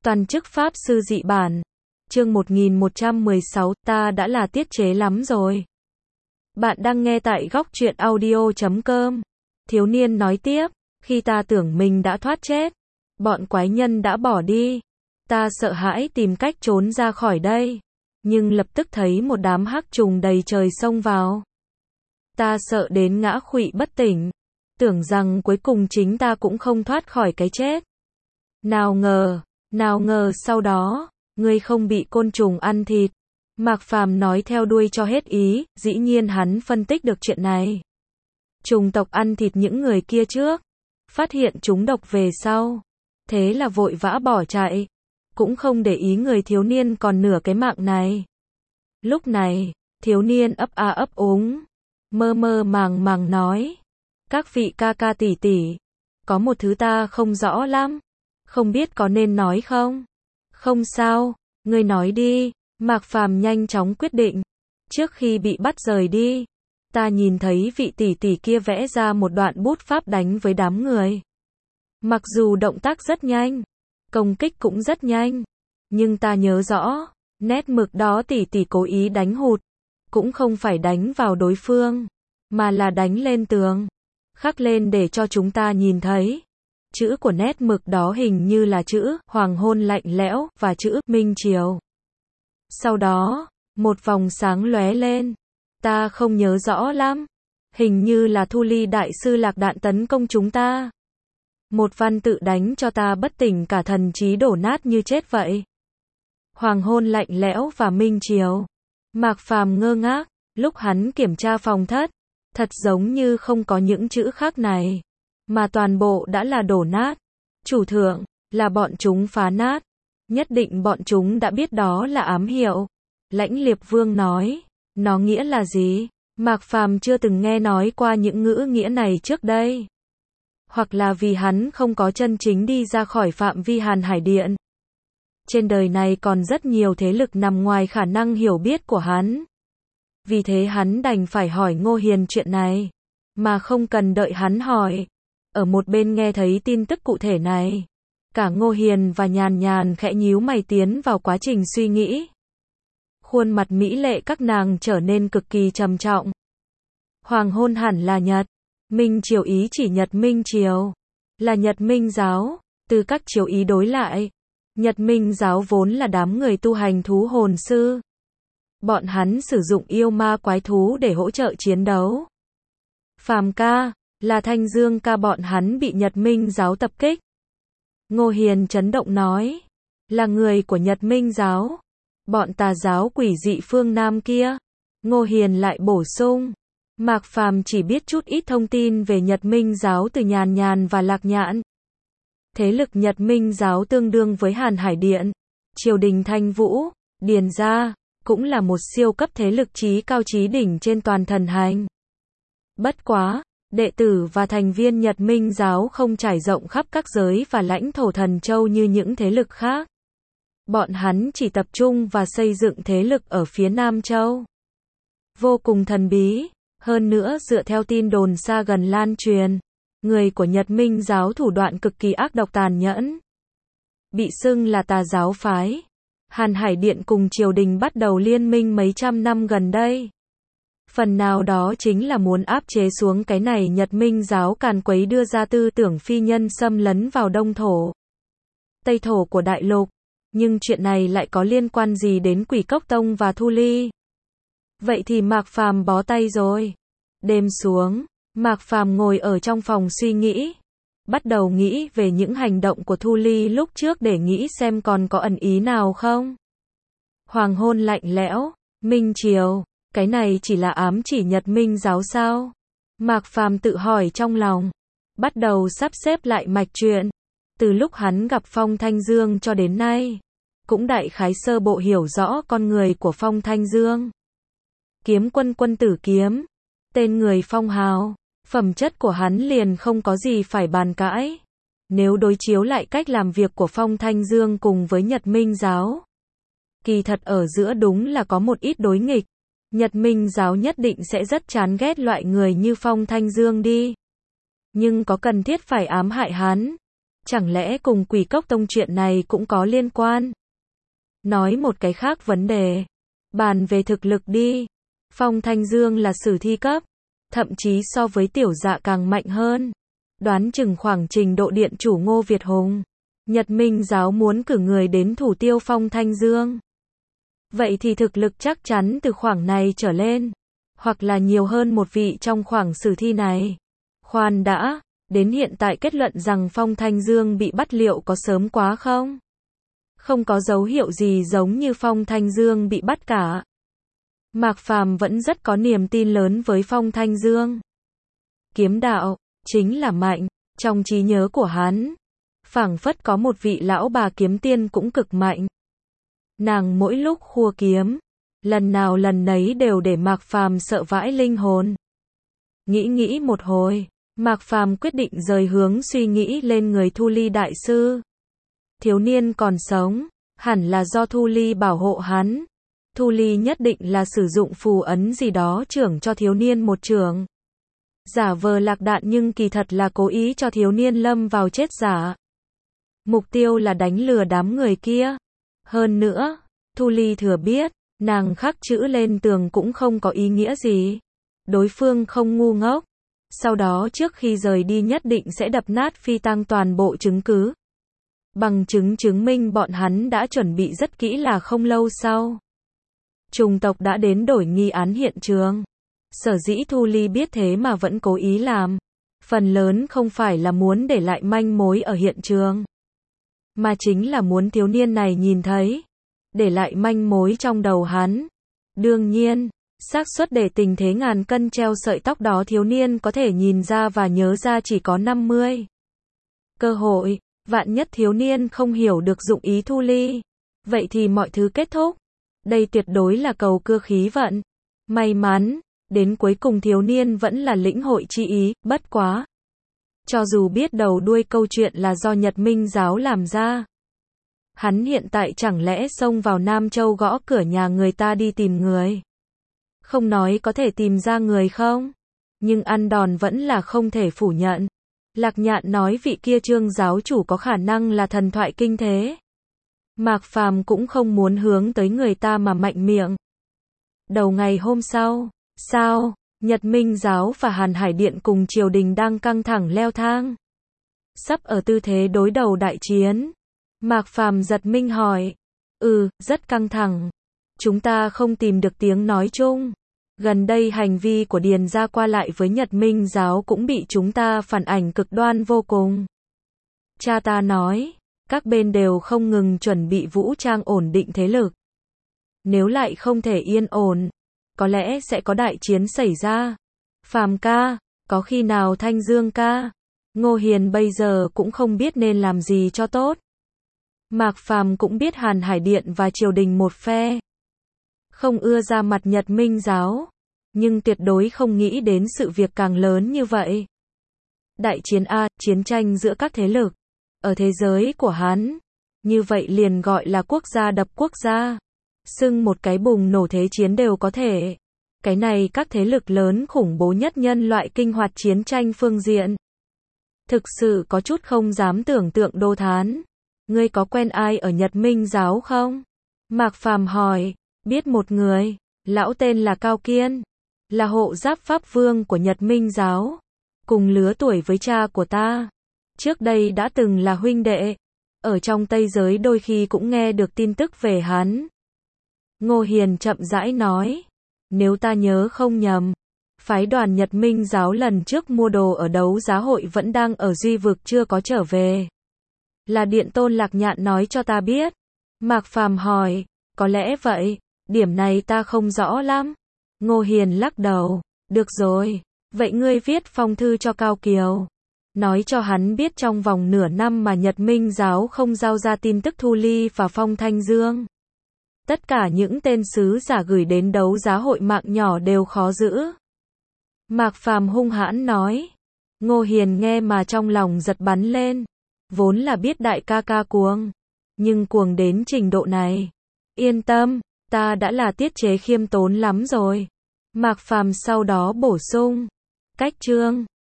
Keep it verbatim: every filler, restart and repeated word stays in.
Toàn chức Pháp Sư Dị Bản. Chương một nghìn một trăm mười sáu, ta đã là tiết chế lắm rồi. Bạn đang nghe tại góc truyện audio chấm com. Thiếu niên nói tiếp, khi ta tưởng mình đã thoát chết, bọn quái nhân đã bỏ đi. Ta sợ hãi tìm cách trốn ra khỏi đây, nhưng lập tức thấy một đám hắc trùng đầy trời xông vào. Ta sợ đến ngã khuỵu bất tỉnh, tưởng rằng cuối cùng chính ta cũng không thoát khỏi cái chết. Nào ngờ, nào ngờ sau đó, ngươi không bị côn trùng ăn thịt. Mạc Phàm nói theo đuôi cho hết ý, dĩ nhiên hắn phân tích được chuyện này. Trùng tộc ăn thịt những người kia trước, phát hiện chúng độc về sau, thế là vội vã bỏ chạy, cũng không để ý người thiếu niên còn nửa cái mạng này. Lúc này, thiếu niên ấp a ấp úng, mơ mơ màng màng nói, các vị ca ca tỷ tỷ, có một thứ ta không rõ lắm, không biết có nên nói không? Không sao, ngươi nói đi. Mạc Phàm nhanh chóng quyết định. Trước khi bị bắt rời đi, ta nhìn thấy vị tỷ tỷ kia vẽ ra một đoạn bút pháp đánh với đám người. Mặc dù động tác rất nhanh, công kích cũng rất nhanh, nhưng ta nhớ rõ, nét mực đó tỷ tỷ cố ý đánh hụt, cũng không phải đánh vào đối phương, mà là đánh lên tường, khắc lên để cho chúng ta nhìn thấy. Chữ của nét mực đó hình như là chữ hoàng hôn lạnh lẽo và chữ minh chiều. Sau đó, một vòng sáng lóe lên. Ta không nhớ rõ lắm. Hình như là Thu Ly đại sư lạc đạn tấn công chúng ta. Một văn tự đánh cho ta bất tỉnh cả thần trí đổ nát như chết vậy. Hoàng hôn lạnh lẽo và minh chiều. Mạc Phàm ngơ ngác, lúc hắn kiểm tra phòng thất, thật giống như không có những chữ khác này, mà toàn bộ đã là đổ nát. Chủ thượng, là bọn chúng phá nát. Nhất định bọn chúng đã biết đó là ám hiệu. Lãnh Liệp Vương nói, nó nghĩa là gì? Mạc Phàm chưa từng nghe nói qua những ngữ nghĩa này trước đây. Hoặc là vì hắn không có chân chính đi ra khỏi phạm vi Hàn Hải Điện. Trên đời này còn rất nhiều thế lực nằm ngoài khả năng hiểu biết của hắn. Vì thế hắn đành phải hỏi Ngô Hiền chuyện này, mà không cần đợi hắn hỏi. Ở một bên nghe thấy tin tức cụ thể này, cả Ngô Hiền và Nhàn Nhàn khẽ nhíu mày tiến vào quá trình suy nghĩ. Khuôn mặt mỹ lệ các nàng trở nên cực kỳ trầm trọng. Hoàng hôn hẳn là Nhật, Minh Triều ý chỉ Nhật Minh Triều, là Nhật Minh giáo, từ các triều ý đối lại. Nhật Minh giáo vốn là đám người tu hành thú hồn sư. Bọn hắn sử dụng yêu ma quái thú để hỗ trợ chiến đấu. Phàm ca, là Thanh Dương ca bọn hắn bị Nhật Minh giáo tập kích. Ngô Hiền chấn động nói, là người của Nhật Minh giáo, bọn tà giáo quỷ dị phương Nam kia. Ngô Hiền lại bổ sung, Mạc Phàm chỉ biết chút ít thông tin về Nhật Minh giáo từ Nhàn Nhàn và Lạc Nhạn. Thế lực Nhật Minh giáo tương đương với Hàn Hải Điện, triều đình Thanh Vũ, Điền gia, cũng là một siêu cấp thế lực chí cao chí đỉnh trên toàn thần hành. Bất quá, đệ tử và thành viên Nhật Minh giáo không trải rộng khắp các giới và lãnh thổ thần châu như những thế lực khác. Bọn hắn chỉ tập trung và xây dựng thế lực ở phía Nam Châu. Vô cùng thần bí, hơn nữa dựa theo tin đồn xa gần lan truyền, người của Nhật Minh giáo thủ đoạn cực kỳ ác độc tàn nhẫn. Bị xưng là tà giáo phái. Hàn Hải Điện cùng triều đình bắt đầu liên minh mấy trăm năm gần đây. Phần nào đó chính là muốn áp chế xuống cái này Nhật Minh giáo càn quấy đưa ra tư tưởng phi nhân xâm lấn vào Đông thổ, Tây thổ của đại lục. Nhưng chuyện này lại có liên quan gì đến Quỷ Cốc Tông và Thu Ly? Vậy thì Mạc Phàm bó tay rồi. Đêm xuống, Mạc Phàm ngồi ở trong phòng suy nghĩ. Bắt đầu nghĩ về những hành động của Thu Ly lúc trước để nghĩ xem còn có ẩn ý nào không. Hoàng hôn lạnh lẽo, minh chiều. Cái này chỉ là ám chỉ Nhật Minh giáo sao? Mạc Phàm tự hỏi trong lòng. Bắt đầu sắp xếp lại mạch chuyện. Từ lúc hắn gặp Phong Thanh Dương cho đến nay, cũng đại khái sơ bộ hiểu rõ con người của Phong Thanh Dương. Kiếm quân quân tử kiếm, tên người phong hào, phẩm chất của hắn liền không có gì phải bàn cãi. Nếu đối chiếu lại cách làm việc của Phong Thanh Dương cùng với Nhật Minh giáo, kỳ thật ở giữa đúng là có một ít đối nghịch. Nhật Minh giáo nhất định sẽ rất chán ghét loại người như Phong Thanh Dương đi. Nhưng có cần thiết phải ám hại hắn? Chẳng lẽ cùng Quỷ Cốc Tông chuyện này cũng có liên quan? Nói một cái khác vấn đề. Bàn về thực lực đi. Phong Thanh Dương là sử thi cấp. Thậm chí so với tiểu dạ càng mạnh hơn. Đoán chừng khoảng trình độ điện chủ Ngô Việt Hùng. Nhật Minh giáo muốn cử người đến thủ tiêu Phong Thanh Dương. Vậy thì thực lực chắc chắn từ khoảng này trở lên. Hoặc là nhiều hơn một vị trong khoảng sử thi này. Khoan đã, đến hiện tại kết luận rằng Phong Thanh Dương bị bắt liệu có sớm quá không? Không có dấu hiệu gì giống như Phong Thanh Dương bị bắt cả. Mạc Phàm vẫn rất có niềm tin lớn với Phong Thanh Dương. Kiếm đạo, chính là mạnh, trong trí nhớ của hắn. Phảng phất có một vị lão bà kiếm tiên cũng cực mạnh. Nàng mỗi lúc khua kiếm, lần nào lần nấy đều để Mạc Phàm sợ vãi linh hồn. Nghĩ nghĩ một hồi, Mạc Phàm quyết định rời hướng suy nghĩ lên người Thu Ly đại sư. Thiếu niên còn sống, hẳn là do Thu Ly bảo hộ hắn. Thu Ly nhất định là sử dụng phù ấn gì đó trưởng cho thiếu niên một trường. Giả vờ lạc đạn nhưng kỳ thật là cố ý cho thiếu niên lâm vào chết giả. Mục tiêu là đánh lừa đám người kia. Hơn nữa, Thu Ly thừa biết, nàng khắc chữ lên tường cũng không có ý nghĩa gì. Đối phương không ngu ngốc. Sau đó trước khi rời đi nhất định sẽ đập nát phi tang toàn bộ chứng cứ. Bằng chứng chứng minh bọn hắn đã chuẩn bị rất kỹ là không lâu sau. Trùng tộc đã đến đổi nghi án hiện trường. Sở dĩ Thu Ly biết thế mà vẫn cố ý làm. Phần lớn không phải là muốn để lại manh mối ở hiện trường. Mà chính là muốn thiếu niên này nhìn thấy. Để lại manh mối trong đầu hắn. Đương nhiên, xác suất để tình thế ngàn cân treo sợi tóc đó thiếu niên có thể nhìn ra và nhớ ra chỉ có năm mươi. Cơ hội, vạn nhất thiếu niên không hiểu được dụng ý Thu Ly. Vậy thì mọi thứ kết thúc. Đây tuyệt đối là cầu cưa khí vận. May mắn, đến cuối cùng thiếu niên vẫn là lĩnh hội chi ý, bất quá. Cho dù biết đầu đuôi câu chuyện là do Nhật Minh giáo làm ra. Hắn hiện tại chẳng lẽ xông vào Nam Châu gõ cửa nhà người ta đi tìm người. Không nói có thể tìm ra người không? Nhưng ăn đòn vẫn là không thể phủ nhận. Lạc Nhạn nói vị kia Trương giáo chủ có khả năng là thần thoại kinh thế. Mạc Phàm cũng không muốn hướng tới người ta mà mạnh miệng. Đầu ngày hôm sau, sao, Nhật Minh giáo và Hàn Hải Điện cùng triều đình đang căng thẳng leo thang. Sắp ở tư thế đối đầu đại chiến. Mạc Phàm giật mình hỏi. Ừ, rất căng thẳng. Chúng ta không tìm được tiếng nói chung. Gần đây hành vi của Điền gia qua lại với Nhật Minh giáo cũng bị chúng ta phản ảnh cực đoan vô cùng. Cha ta nói, các bên đều không ngừng chuẩn bị vũ trang ổn định thế lực. Nếu lại không thể yên ổn, có lẽ sẽ có đại chiến xảy ra. Phàm ca, có khi nào Thanh Dương ca, Ngô Hiền bây giờ cũng không biết nên làm gì cho tốt. Mạc Phàm cũng biết Hàn Hải Điện và triều đình một phe. Không ưa ra mặt Nhật Minh giáo, nhưng tuyệt đối không nghĩ đến sự việc càng lớn như vậy. Đại chiến A, chiến tranh giữa các thế lực. Ở thế giới của hắn, như vậy liền gọi là quốc gia đập quốc gia. Xưng một cái bùng nổ thế chiến đều có thể. Cái này các thế lực lớn khủng bố nhất nhân loại kinh hoạt chiến tranh phương diện. Thực sự có chút không dám tưởng tượng Đô Thán. Ngươi có quen ai ở Nhật Minh giáo không? Mạc Phàm hỏi. Biết một người, lão tên là Cao Kiên. Là hộ giáp pháp vương của Nhật Minh giáo. Cùng lứa tuổi với cha của ta. Trước đây đã từng là huynh đệ. Ở trong Tây giới đôi khi cũng nghe được tin tức về hắn. Ngô Hiền chậm rãi nói. Nếu ta nhớ không nhầm, phái đoàn Nhật Minh giáo lần trước mua đồ ở đấu giá hội vẫn đang ở Duy Vực chưa có trở về. Là Điện Tôn Lạc Nhạn nói cho ta biết. Mạc Phàm hỏi. Có lẽ vậy, điểm này ta không rõ lắm. Ngô Hiền lắc đầu. Được rồi, vậy ngươi viết phong thư cho Cao Kiều. Nói cho hắn biết trong vòng nửa năm mà Nhật Minh giáo không giao ra tin tức Thu Ly và Phong Thanh Dương. Tất cả những tên sứ giả gửi đến đấu giá hội mạng nhỏ đều khó giữ. Mạc Phàm hung hãn nói. Ngô Hiền nghe mà trong lòng giật bắn lên. Vốn là biết đại ca ca cuồng. Nhưng cuồng đến trình độ này. Yên tâm, ta đã là tiết chế khiêm tốn lắm rồi. Mạc Phàm sau đó bổ sung. Cách chương.